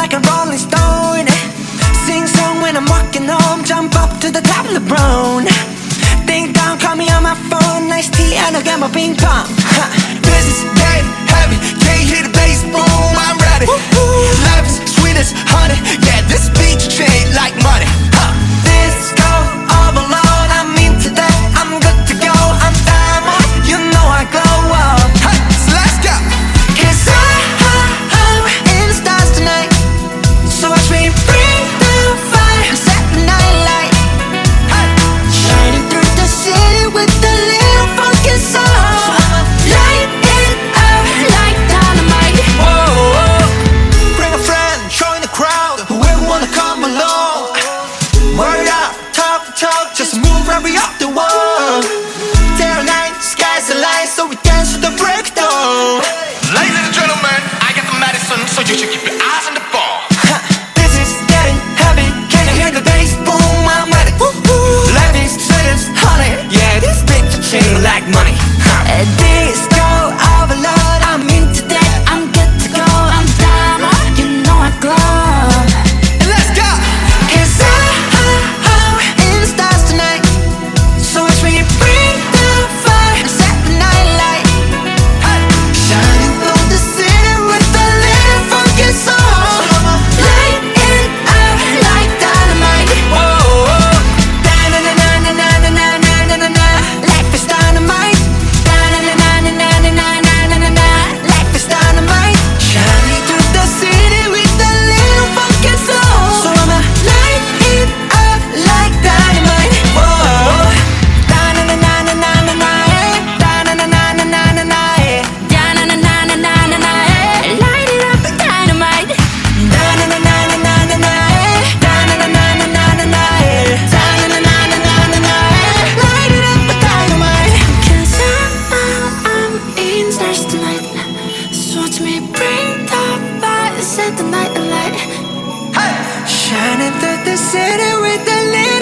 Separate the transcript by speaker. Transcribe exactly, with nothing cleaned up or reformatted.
Speaker 1: like a rolling stone. Sing song when I'm walking home, jump up to the top of the brown. Ding dong, call me on my phone, nice tea and I'll get my ping pong. Huh.
Speaker 2: This is dead heavy, can't hear the bass boom, I'm ready. Life is sweet as honey, yeah, this beat you trade like money. Huh.
Speaker 1: Disco overload, I'm into that, I'm good to go. I'm diamond, you know I glow up.
Speaker 2: Hey, so let's go.
Speaker 1: Cause I, I'm in the stars tonight, so watch me bring the fire, set the night light.
Speaker 2: Hey.
Speaker 1: Shining through the city with a little funky soul. Light it up like dynamite.
Speaker 2: Whoa, whoa. Bring a friend, join the crowd, whoever wanna come along. Word up, talk the talk, just move right we up the wall. Day or night, sky's the light, so we dance to the breakdown. Ladies and gentlemen, I got the medicine, so you should keep your eyes on the ball.
Speaker 1: Huh. This is getting heavy, can you hear the bass boom? I'm ready. Life is sweet as honey, yeah, this beat to chain like money. Huh. Disco overload, I'm into that, I'm good to go. I'm diamond, you know I glow.
Speaker 2: And let's go.
Speaker 1: Cause I, I'm in the stars tonight, so watch me bring the fire, set the night light.
Speaker 2: Hey.
Speaker 1: Shining through the city with a little funky soul. Light it up like dynamite.
Speaker 2: Whoa, whoa.
Speaker 1: Da-na-na-na-na-na-na-na-na-na. Life is dynamite. Da-na-na-na-na-na-na-na-na-na. Life is dynamite. Shining through the city with a little funky soul. So I'ma light it up like dynamite. Whoa. Da-na-na-na-na-na-na-na. Da-na-na-na-na-na-na. Da-na-na-na-na-na-na. Light it up like dynamite. Da-na-na-na-na-na-na. Da-na-na-na-na-na-na. Da-na-na-na-na-na-na. Light it up like dynamite. Cause I'm, I'm in stars tonight, so watch me bring the fire, set the night alight.
Speaker 2: Hey.
Speaker 1: Shining through the city with a little